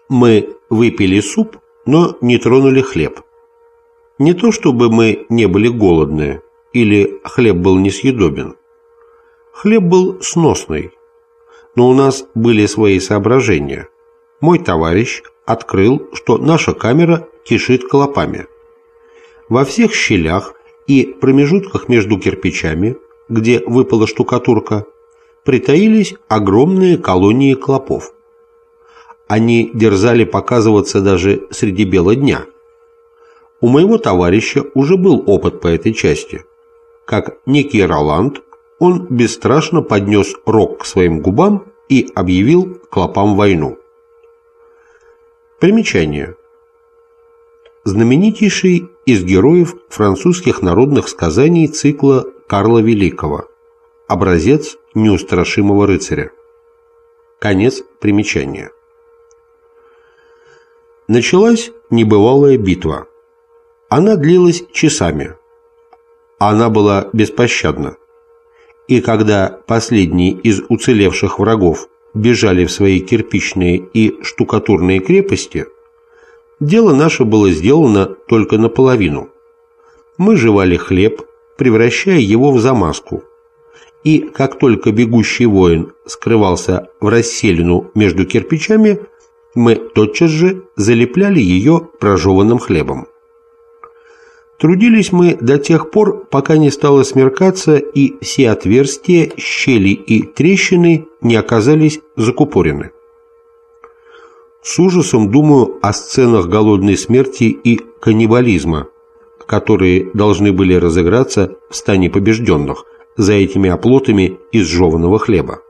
Мы выпили суп, но не тронули хлеб. Не то чтобы мы не были голодны, или хлеб был несъедобен. Хлеб был сносный, но у нас были свои соображения. Мой товарищ открыл, что наша камера кишит клопами. Во всех щелях и промежутках между кирпичами, где выпала штукатурка, притаились огромные колонии клопов. Они дерзали показываться даже среди бела дня. У моего товарища уже был опыт по этой части. Как некий Роланд, он бесстрашно поднес рог к своим губам и объявил клопам войну. Примечание. Знаменитейший из героев французских народных сказаний цикла Карла Великого. Образец неустрашимого рыцаря. Конец примечания. Началась небывалая битва. Она длилась часами. Она была беспощадна. И когда последние из уцелевших врагов бежали в свои кирпичные и штукатурные крепости, дело наше было сделано только наполовину. Мы жевали хлеб, превращая его в замазку. И как только бегущий воин скрывался в расселину между кирпичами, мы тотчас же залепляли ее прожеванным хлебом. Трудились мы до тех пор, пока не стало смеркаться и все отверстия, щели и трещины не оказались закупорены. С ужасом думаю о сценах голодной смерти и каннибализма, которые должны были разыграться в стане побежденных за этими оплотами из жеваного хлеба.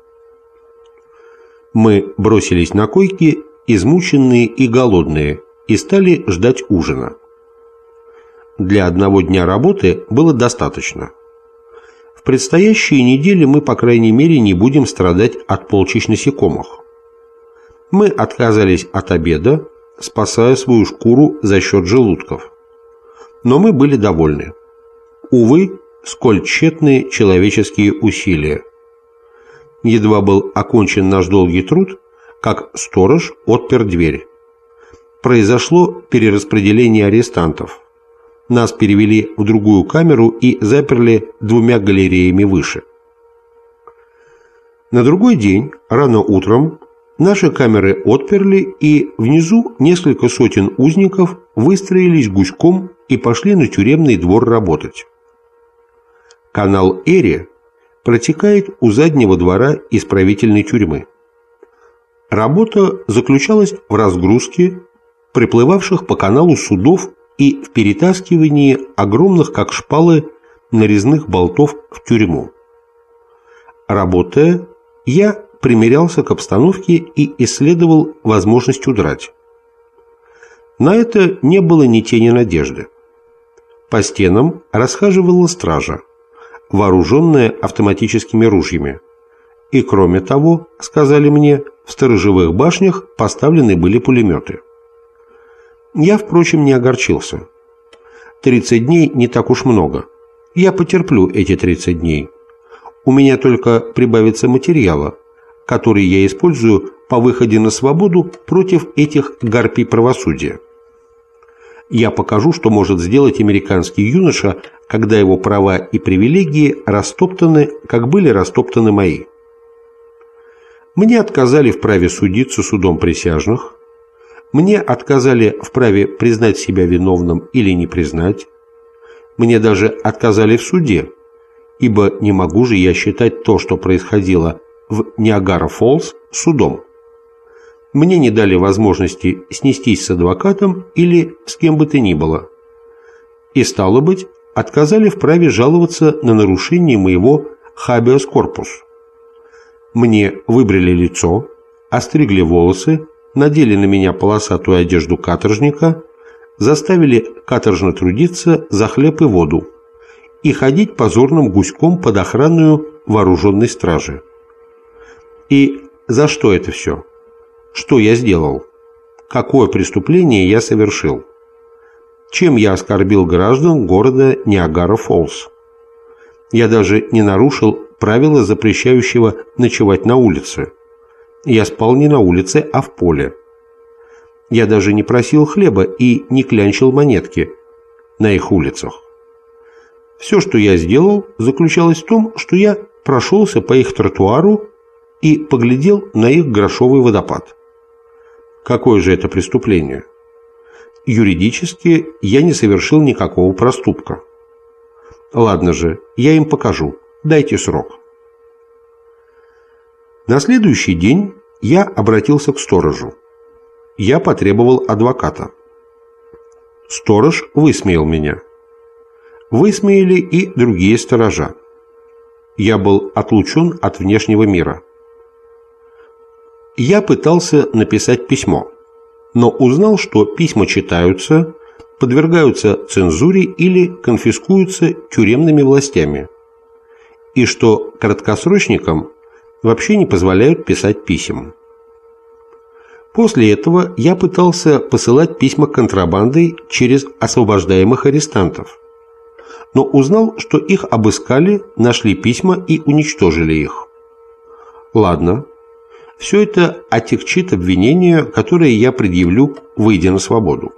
Мы бросились на койки, измученные и голодные, и стали ждать ужина. Для одного дня работы было достаточно. В предстоящие недели мы, по крайней мере, не будем страдать от полчищ насекомых. Мы отказались от обеда, спасая свою шкуру за счет желудков. Но мы были довольны. Увы, сколь тщетны человеческие усилия. Едва был окончен наш долгий труд, как сторож отпер дверь. Произошло перераспределение арестантов. Нас перевели в другую камеру и заперли 2 галереями выше. На другой день, рано утром, наши камеры отперли, и внизу несколько сотен узников выстроились гуськом и пошли на тюремный двор работать. Канал Эри протекает у заднего двора исправительной тюрьмы. Работа заключалась в разгрузке приплывавших по каналу судов и в перетаскивании огромных, как шпалы, нарезных болтов в тюрьму. Работая, я примерялся к обстановке и исследовал возможность удрать. На это не было ни тени надежды. По стенам расхаживала стража, вооруженная автоматическими ружьями. И кроме того, сказали мне, в сторожевых башнях поставлены были пулеметы. Я, впрочем, не огорчился. 30 дней не так уж много. Я потерплю эти 30 дней. У меня только прибавится материала, который я использую по выходе на свободу против этих гарпий правосудия. Я покажу, что может сделать американский юноша, когда его права и привилегии растоптаны, как были растоптаны мои. Мне отказали в праве судиться судом присяжных. Мне отказали в праве признать себя виновным или не признать. Мне даже отказали в суде, ибо не могу же я считать то, что происходило в Ниагара-Фоллс, судом. Мне не дали возможности снестись с адвокатом или с кем бы то ни было. И, стало быть, отказали в праве жаловаться на нарушение моего habeas corpus. Мне выбрили лицо, остригли волосы, надели на меня полосатую одежду каторжника, заставили каторжно трудиться за хлеб и воду и ходить позорным гуськом под охраной вооруженной стражи. И за что это все? Что я сделал? Какое преступление я совершил? Чем я оскорбил граждан города Ниагара-Фоллс? Я даже не нарушил правила, запрещающего ночевать на улице. Я спал не на улице, а в поле. Я даже не просил хлеба и не клянчил монетки на их улицах. Все, что я сделал, заключалось в том, что я прошелся по их тротуару и поглядел на их грошовый водопад. Какое же это преступление? Юридически я не совершил никакого проступка. Ладно же, я им покажу. Дайте срок. На следующий день я обратился к сторожу. Я потребовал адвоката. Сторож высмеял меня. Высмеяли и другие сторожа. Я был отлучен от внешнего мира. Я пытался написать письмо, но узнал, что письма читаются, подвергаются цензуре или конфискуются тюремными властями, и что краткосрочникам вообще не позволяют писать писем. После этого я пытался посылать письма контрабандой через освобождаемых арестантов, но узнал, что их обыскали, нашли письма и уничтожили их. Ладно, все это отягчит обвинение, которое я предъявлю, выйдя на свободу.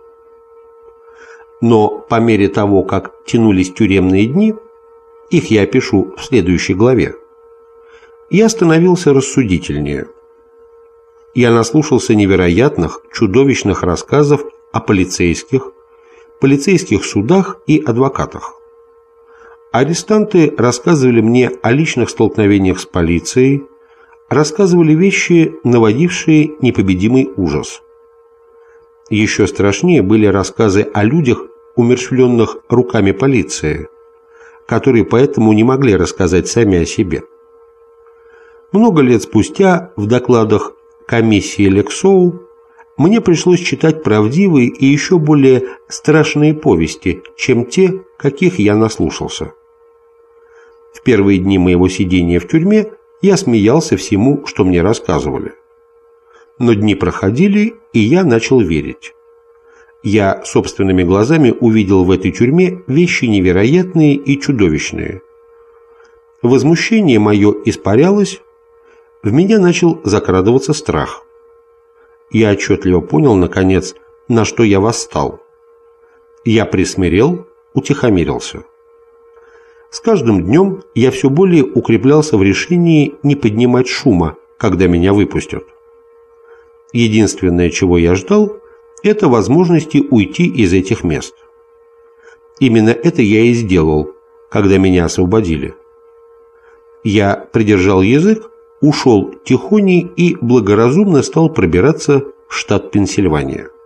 Но по мере того, как тянулись тюремные дни, их я опишу в следующей главе, я становился рассудительнее. Я наслушался невероятных, чудовищных рассказов о полицейских судах и адвокатах. Арестанты рассказывали мне о личных столкновениях с полицией, рассказывали вещи, наводившие непобедимый ужас. Еще страшнее были рассказы о людях, умерщвленных руками полиции, которые поэтому не могли рассказать сами о себе. Много лет спустя в докладах комиссии Лексоу мне пришлось читать правдивые и еще более страшные повести, чем те, каких я наслушался. В первые дни моего сидения в тюрьме я смеялся всему, что мне рассказывали. Но дни проходили, и я начал верить. Я собственными глазами увидел в этой тюрьме вещи невероятные и чудовищные. Возмущение мое испарялось, в меня начал закрадываться страх. Я отчетливо понял, наконец, на что я восстал. Я присмирел, утихомирился. С каждым днем я все более укреплялся в решении не поднимать шума, когда меня выпустят. Единственное, чего я ждал, это возможности уйти из этих мест. Именно это я и сделал, когда меня освободили. Я придержал язык, ушел тихоней и благоразумно стал пробираться в штат Пенсильвания.